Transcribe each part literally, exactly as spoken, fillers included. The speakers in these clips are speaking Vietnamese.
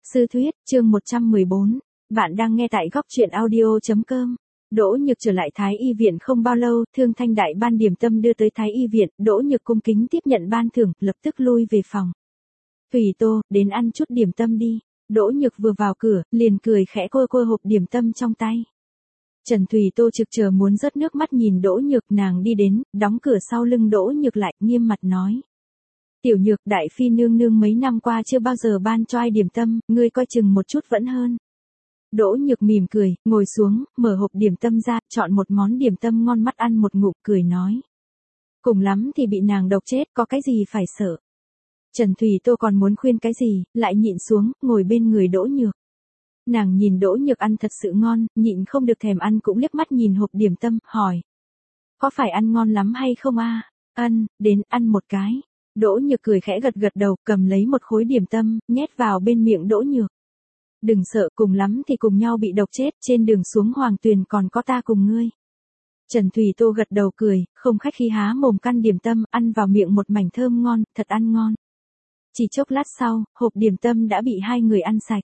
Sư thuyết, chương một trăm mười bốn. Bạn đang nghe tại góc truyện audio.com. Đỗ Nhược trở lại Thái Y viện không bao lâu, Thương Thanh Đại ban điểm tâm đưa tới Thái Y viện, Đỗ Nhược cung kính tiếp nhận ban thưởng, lập tức lui về phòng. Thủy Tô, đến ăn chút điểm tâm đi. Đỗ Nhược vừa vào cửa, liền cười khẽ cua cua hộp điểm tâm trong tay. Trần Thủy Tô trực chờ muốn rớt nước mắt nhìn Đỗ Nhược, nàng đi đến, đóng cửa sau lưng Đỗ Nhược lại, nghiêm mặt nói. Tiểu Nhược, đại phi nương nương mấy năm qua chưa bao giờ ban cho ai điểm tâm, ngươi coi chừng một chút vẫn hơn. Đỗ Nhược mỉm cười, ngồi xuống, mở hộp điểm tâm ra, chọn một món điểm tâm ngon mắt ăn một ngụm, cười nói. Cùng lắm thì bị nàng độc chết, có cái gì phải sợ. Trần Thủy Tô còn muốn khuyên cái gì, lại nhịn xuống, ngồi bên người Đỗ Nhược. Nàng nhìn Đỗ Nhược ăn thật sự ngon, nhịn không được thèm ăn cũng liếc mắt nhìn hộp điểm tâm, hỏi. Có phải ăn ngon lắm hay không a? Ân, đến, ăn một cái. Đỗ Nhược cười khẽ gật gật đầu, cầm lấy một khối điểm tâm, nhét vào bên miệng Đỗ Nhược. Đừng sợ, cùng lắm thì cùng nhau bị độc chết, trên đường xuống Hoàng Tuyền còn có ta cùng ngươi. Trần Thủy Tô gật đầu cười, không khách khí há mồm căn điểm tâm, ăn vào miệng một mảnh thơm ngon, thật ăn ngon. Chỉ chốc lát sau, hộp điểm tâm đã bị hai người ăn sạch.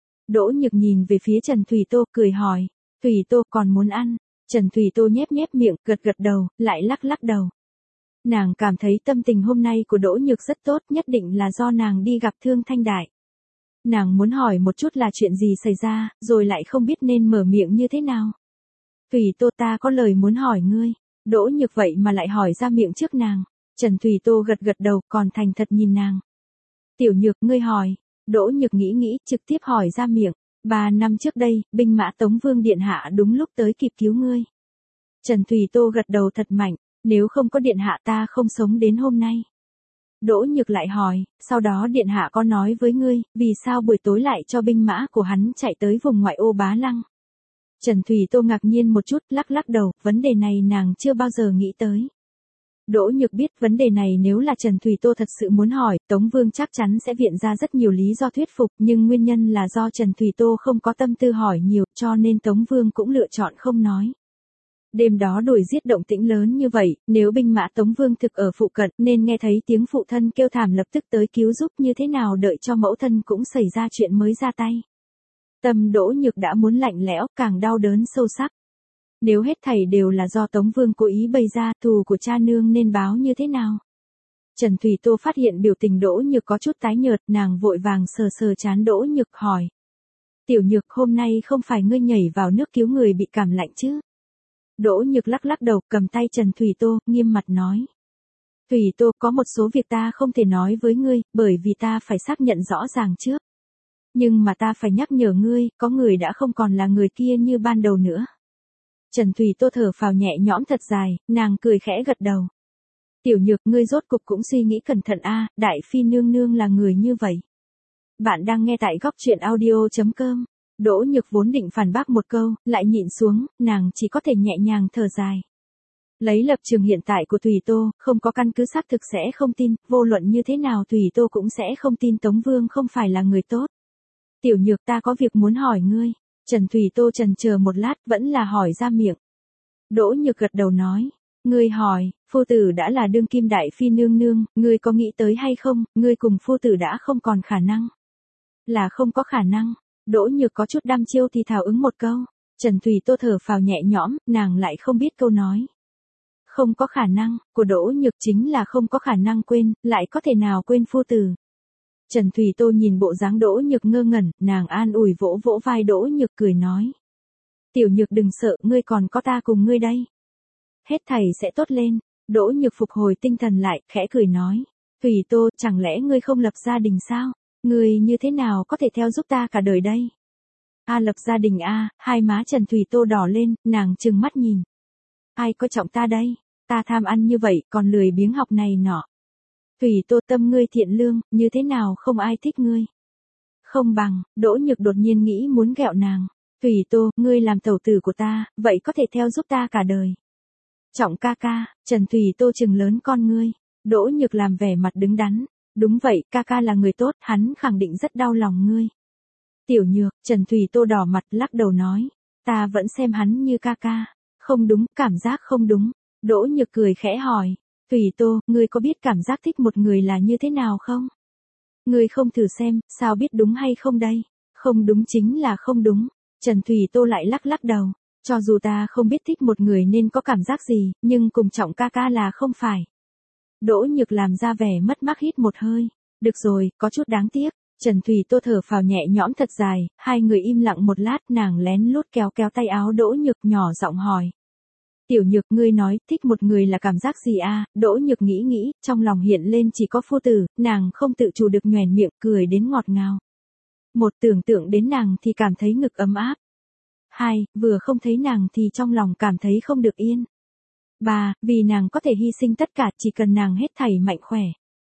Đỗ Nhược nhìn về phía Trần Thủy Tô, cười hỏi, Thủy Tô còn muốn ăn? Trần Thủy Tô nhép nhép miệng, gật gật đầu, lại lắc lắc đầu. Nàng cảm thấy tâm tình hôm nay của Đỗ Nhược rất tốt, nhất định là do nàng đi gặp Thương Thanh Đại. Nàng muốn hỏi một chút là chuyện gì xảy ra, rồi lại không biết nên mở miệng như thế nào. Thủy Tô, ta có lời muốn hỏi ngươi. Đỗ Nhược vậy mà lại hỏi ra miệng trước nàng. Trần Thủy Tô gật gật đầu, còn thành thật nhìn nàng. Tiểu Nhược, ngươi hỏi. Đỗ Nhược nghĩ nghĩ, trực tiếp hỏi ra miệng. Ba năm trước đây, binh mã Tống Vương Điện Hạ đúng lúc tới kịp cứu ngươi. Trần Thủy Tô gật đầu thật mạnh. Nếu không có Điện Hạ ta không sống đến hôm nay. Đỗ Nhược lại hỏi, sau đó Điện Hạ có nói với ngươi, vì sao buổi tối lại cho binh mã của hắn chạy tới vùng ngoại ô Bá Lăng. Trần Thủy Tô ngạc nhiên một chút, lắc lắc đầu, vấn đề này nàng chưa bao giờ nghĩ tới. Đỗ Nhược biết vấn đề này nếu là Trần Thủy Tô thật sự muốn hỏi, Tống Vương chắc chắn sẽ viện ra rất nhiều lý do thuyết phục, nhưng nguyên nhân là do Trần Thủy Tô không có tâm tư hỏi nhiều, cho nên Tống Vương cũng lựa chọn không nói. Đêm đó đuổi giết động tĩnh lớn như vậy, nếu binh mã Tống Vương thực ở phụ cận nên nghe thấy tiếng phụ thân kêu thảm lập tức tới cứu giúp, như thế nào đợi cho mẫu thân cũng xảy ra chuyện mới ra tay. Tâm Đỗ Nhược đã muốn lạnh lẽo, càng đau đớn sâu sắc. Nếu hết thảy đều là do Tống Vương cố ý bày ra, thù của cha nương nên báo như thế nào? Trần Thủy Tô phát hiện biểu tình Đỗ Nhược có chút tái nhợt, nàng vội vàng sờ sờ trán Đỗ Nhược hỏi. Tiểu Nhược, hôm nay không phải ngươi nhảy vào nước cứu người bị cảm lạnh chứ? Đỗ Nhược lắc lắc đầu, cầm tay Trần Thủy Tô, nghiêm mặt nói. Thủy Tô, có một số việc ta không thể nói với ngươi, bởi vì ta phải xác nhận rõ ràng trước. Nhưng mà ta phải nhắc nhở ngươi, có người đã không còn là người kia như ban đầu nữa. Trần Thủy Tô thở phào nhẹ nhõm thật dài, nàng cười khẽ gật đầu. Tiểu Nhược, ngươi rốt cục cũng suy nghĩ cẩn thận a, đại phi nương nương là người như vậy. Bạn đang nghe tại góc truyện audio.com. Đỗ Nhược vốn định phản bác một câu, lại nhịn xuống, nàng chỉ có thể nhẹ nhàng thở dài. Lấy lập trường hiện tại của Thủy Tô, không có căn cứ xác thực sẽ không tin, vô luận như thế nào Thủy Tô cũng sẽ không tin Tống Vương không phải là người tốt. Tiểu Nhược, ta có việc muốn hỏi ngươi. Trần Thủy Tô trần chờ một lát, vẫn là hỏi ra miệng. Đỗ Nhược gật đầu nói, ngươi hỏi, phu tử đã là đương kim đại phi nương nương, ngươi có nghĩ tới hay không, ngươi cùng phu tử đã không còn khả năng. Là không có khả năng. Đỗ Nhược có chút đăm chiêu thì thào ứng một câu. Trần Thủy Tô thở phào nhẹ nhõm, nàng lại không biết câu nói. Không có khả năng, của Đỗ Nhược chính là không có khả năng quên, lại có thể nào quên phu tử. Trần Thủy Tô nhìn bộ dáng Đỗ Nhược ngơ ngẩn, nàng an ủi vỗ vỗ vai Đỗ Nhược cười nói. Tiểu Nhược đừng sợ, ngươi còn có ta cùng ngươi đây. Hết thảy sẽ tốt lên. Đỗ Nhược phục hồi tinh thần lại, khẽ cười nói. Thủy Tô, chẳng lẽ ngươi không lập gia đình sao? Ngươi như thế nào có thể theo giúp ta cả đời đây? A lập gia đình a, hai má Trần Thủy Tô đỏ lên, nàng trừng mắt nhìn. Ai coi trọng ta đây? Ta tham ăn như vậy, còn lười biếng học này nọ. Thủy Tô, tâm ngươi thiện lương, như thế nào không ai thích ngươi? Không bằng, Đỗ Nhược đột nhiên nghĩ muốn ghẹo nàng. Thủy Tô, ngươi làm tẩu tử của ta, vậy có thể theo giúp ta cả đời. Trọng ca ca, Trần Thủy Tô trừng lớn con ngươi. Đỗ Nhược làm vẻ mặt đứng đắn. Đúng vậy, ca ca là người tốt, hắn khẳng định rất đau lòng ngươi. Tiểu Nhược, Trần Thủy Tô đỏ mặt lắc đầu nói. Ta vẫn xem hắn như ca ca. Không đúng, cảm giác không đúng. Đỗ Nhược cười khẽ hỏi. Thủy Tô, ngươi có biết cảm giác thích một người là như thế nào không? Ngươi không thử xem, sao biết đúng hay không đây? Không đúng chính là không đúng. Trần Thủy Tô lại lắc lắc đầu. Cho dù ta không biết thích một người nên có cảm giác gì, nhưng cùng Trọng ca ca là không phải. Đỗ Nhược làm ra vẻ mất mát hít một hơi. Được rồi, có chút đáng tiếc. Trần Thủy Tô thở phào nhẹ nhõm thật dài, hai người im lặng một lát, nàng lén lút kéo kéo tay áo Đỗ Nhược nhỏ giọng hỏi. Tiểu Nhược, ngươi nói thích một người là cảm giác gì a? Đỗ Nhược nghĩ nghĩ, trong lòng hiện lên chỉ có phu tử, nàng không tự chủ được nhoẻn miệng cười đến ngọt ngào. Một, tưởng tượng đến nàng thì cảm thấy ngực ấm áp. Hai, vừa không thấy nàng thì trong lòng cảm thấy không được yên. Ba, vì nàng có thể hy sinh tất cả chỉ cần nàng hết thảy mạnh khỏe.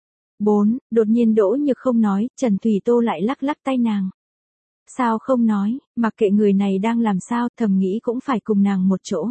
Bốn, đột nhiên Đỗ Nhược không nói, Trần Thủy Tô lại lắc lắc tay nàng. Sao không nói, mặc kệ người này đang làm sao, thầm nghĩ cũng phải cùng nàng một chỗ.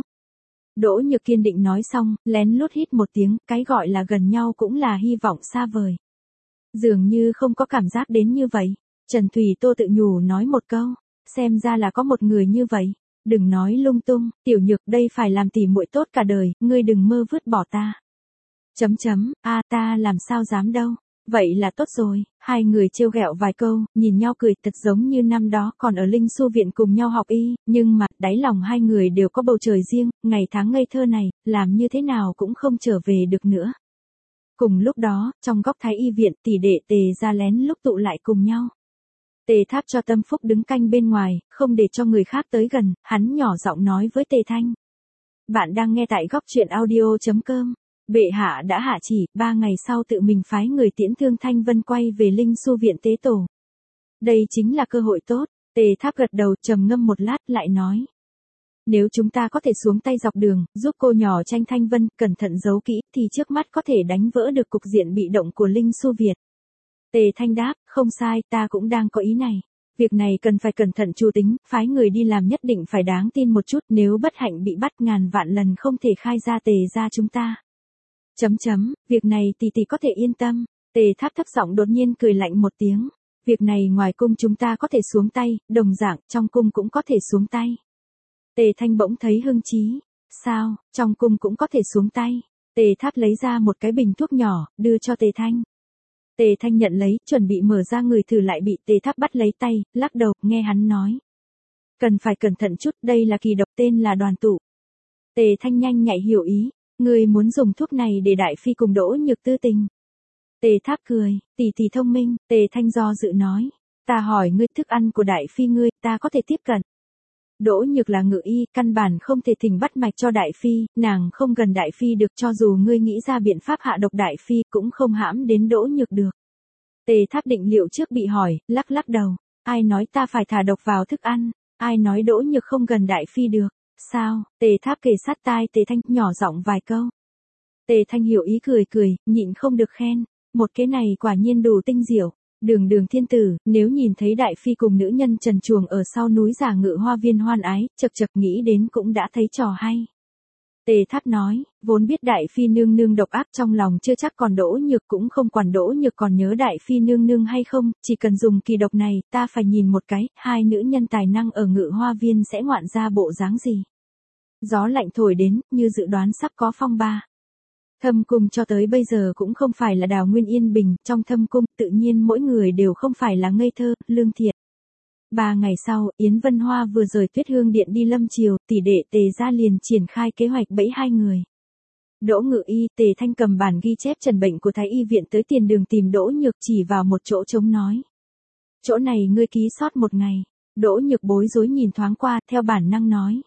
Đỗ Nhược kiên định nói xong, lén lút hít một tiếng, cái gọi là gần nhau cũng là hy vọng xa vời. Dường như không có cảm giác đến như vậy. Trần Thủy Tô tự nhủ nói một câu, xem ra là có một người như vậy. Đừng nói lung tung, Tiểu Nhược, đây phải làm tỉ muội tốt cả đời, ngươi đừng mơ vứt bỏ ta. Chấm chấm, a ta làm sao dám đâu. Vậy là tốt rồi, hai người trêu ghẹo vài câu, nhìn nhau cười thật giống như năm đó còn ở Linh Xu viện cùng nhau học y, nhưng mà, đáy lòng hai người đều có bầu trời riêng, ngày tháng ngây thơ này, làm như thế nào cũng không trở về được nữa. Cùng lúc đó, trong góc Thái y viện, tỷ đệ Tề ra lén lúc tụ lại cùng nhau. Tề Tháp cho Tâm Phúc đứng canh bên ngoài, không để cho người khác tới gần, hắn nhỏ giọng nói với Tề Thanh. Bạn đang nghe tại góc truyện audio chấm com. Bệ hạ đã hạ chỉ, ba ngày sau tự mình phái người tiễn Thương Thanh Vân quay về Linh Xu viện tế tổ. Đây chính là cơ hội tốt. Tề Tháp gật đầu, trầm ngâm một lát lại nói. Nếu chúng ta có thể xuống tay dọc đường, giúp cô nhỏ Tranh Thanh Vân cẩn thận giấu kỹ, thì trước mắt có thể đánh vỡ được cục diện bị động của Linh Xu Việt. Tề Thanh đáp, không sai, ta cũng đang có ý này. Việc này cần phải cẩn thận chu tính, phái người đi làm nhất định phải đáng tin một chút, nếu bất hạnh bị bắt ngàn vạn lần không thể khai ra Tề ra chúng ta. Chấm chấm, việc này tỷ tỷ có thể yên tâm. Tề Tháp thấp giọng đột nhiên cười lạnh một tiếng. Việc này ngoài cung chúng ta có thể xuống tay, đồng dạng, trong cung cũng có thể xuống tay. Tề Thanh bỗng thấy hưng chí. Sao, trong cung cũng có thể xuống tay? Tề Tháp lấy ra một cái bình thuốc nhỏ, đưa cho Tề Thanh. Tề Thanh nhận lấy, chuẩn bị mở ra người thử lại bị Tề Tháp bắt lấy tay, lắc đầu, nghe hắn nói. Cần phải cẩn thận chút, đây là kỳ độc tên là đoàn tụ. Tề Thanh nhanh nhạy hiểu ý. Ngươi muốn dùng thuốc này để Đại Phi cùng Đỗ Nhược tư tình. Tề Tháp cười, tỷ tỷ thông minh, Tề Thanh do dự nói. Ta hỏi ngươi thức ăn của Đại Phi ngươi, ta có thể tiếp cận. Đỗ Nhược là ngự y, căn bản không thể thỉnh bắt mạch cho Đại Phi, nàng không gần Đại Phi được, cho dù ngươi nghĩ ra biện pháp hạ độc Đại Phi cũng không hãm đến Đỗ Nhược được. Tề Tháp định liệu trước bị hỏi, lắc lắc đầu. Ai nói ta phải thả độc vào thức ăn, ai nói Đỗ Nhược không gần Đại Phi được. Sao? Tề Tháp kề sát tai Tề Thanh, nhỏ giọng vài câu. Tề Thanh hiểu ý cười cười, nhịn không được khen. Một cái này quả nhiên đủ tinh diệu. Đường đường thiên tử, nếu nhìn thấy Đại Phi cùng nữ nhân trần truồng ở sau núi Giả Ngự Hoa Viên hoan ái, chật chật nghĩ đến cũng đã thấy trò hay. Tề Tháp nói, vốn biết Đại Phi nương nương độc ác trong lòng chưa chắc còn Đỗ Nhược cũng không quản Đỗ Nhược còn nhớ Đại Phi nương nương hay không, chỉ cần dùng kỳ độc này, ta phải nhìn một cái, hai nữ nhân tài năng ở Ngự Hoa Viên sẽ ngoạn ra bộ dáng gì. Gió lạnh thổi đến, như dự đoán sắp có phong ba. Thâm cung cho tới bây giờ cũng không phải là đào nguyên yên bình, trong thâm cung tự nhiên mỗi người đều không phải là ngây thơ, lương thiện. Ba ngày sau, Yến Vân Hoa vừa rời Tuyết Hương Điện đi Lâm Triều, tỷ đệ Tề ra liền triển khai kế hoạch bẫy hai người. Đỗ Ngự Y, Tề Thanh cầm bản ghi chép trần bệnh của Thái y viện tới tiền đường tìm Đỗ Nhược, chỉ vào một chỗ trống nói. Chỗ này ngươi ký sót một ngày. Đỗ Nhược bối rối nhìn thoáng qua, theo bản năng nói.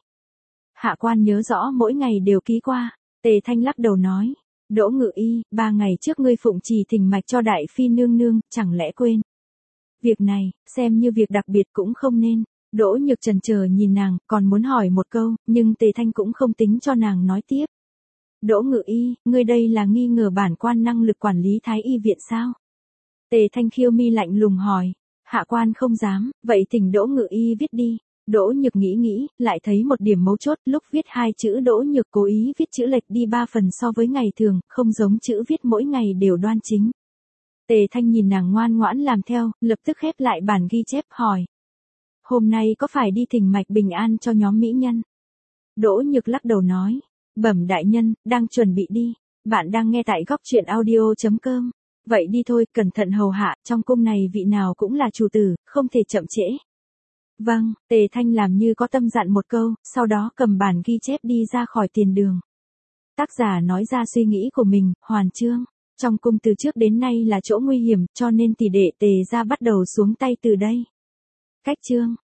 Hạ quan nhớ rõ mỗi ngày đều ký qua. Tề Thanh lắc đầu nói. Đỗ Ngự Y, ba ngày trước ngươi phụng trì thỉnh mạch cho Đại Phi nương nương, chẳng lẽ quên. Việc này, xem như việc đặc biệt cũng không nên. Đỗ Nhược chần chờ nhìn nàng, còn muốn hỏi một câu, nhưng Tề Thanh cũng không tính cho nàng nói tiếp. Đỗ Ngự Y, ngươi đây là nghi ngờ bản quan năng lực quản lý Thái y viện sao? Tề Thanh khiêu mi lạnh lùng hỏi. Hạ quan không dám, vậy thỉnh Đỗ Ngự Y viết đi. Đỗ Nhược nghĩ nghĩ, lại thấy một điểm mấu chốt, lúc viết hai chữ Đỗ Nhược cố ý viết chữ lệch đi ba phần so với ngày thường, không giống chữ viết mỗi ngày đều đoan chính. Tề Thanh nhìn nàng ngoan ngoãn làm theo, lập tức khép lại bản ghi chép hỏi. Hôm nay có phải đi thỉnh mạch bình an cho nhóm mỹ nhân? Đỗ Nhược lắc đầu nói. Bẩm đại nhân, đang chuẩn bị đi. Bạn đang nghe tại góc truyện audio chấm com. Vậy đi thôi, cẩn thận hầu hạ, trong cung này vị nào cũng là chủ tử, không thể chậm trễ. Vâng, Tề Thanh làm như có tâm dặn một câu, sau đó cầm bản ghi chép đi ra khỏi tiền đường. Tác giả nói ra suy nghĩ của mình, Hoàn Chương. Trong cung từ trước đến nay là chỗ nguy hiểm, cho nên tỷ đệ Tề gia bắt đầu xuống tay từ đây. Cách chương.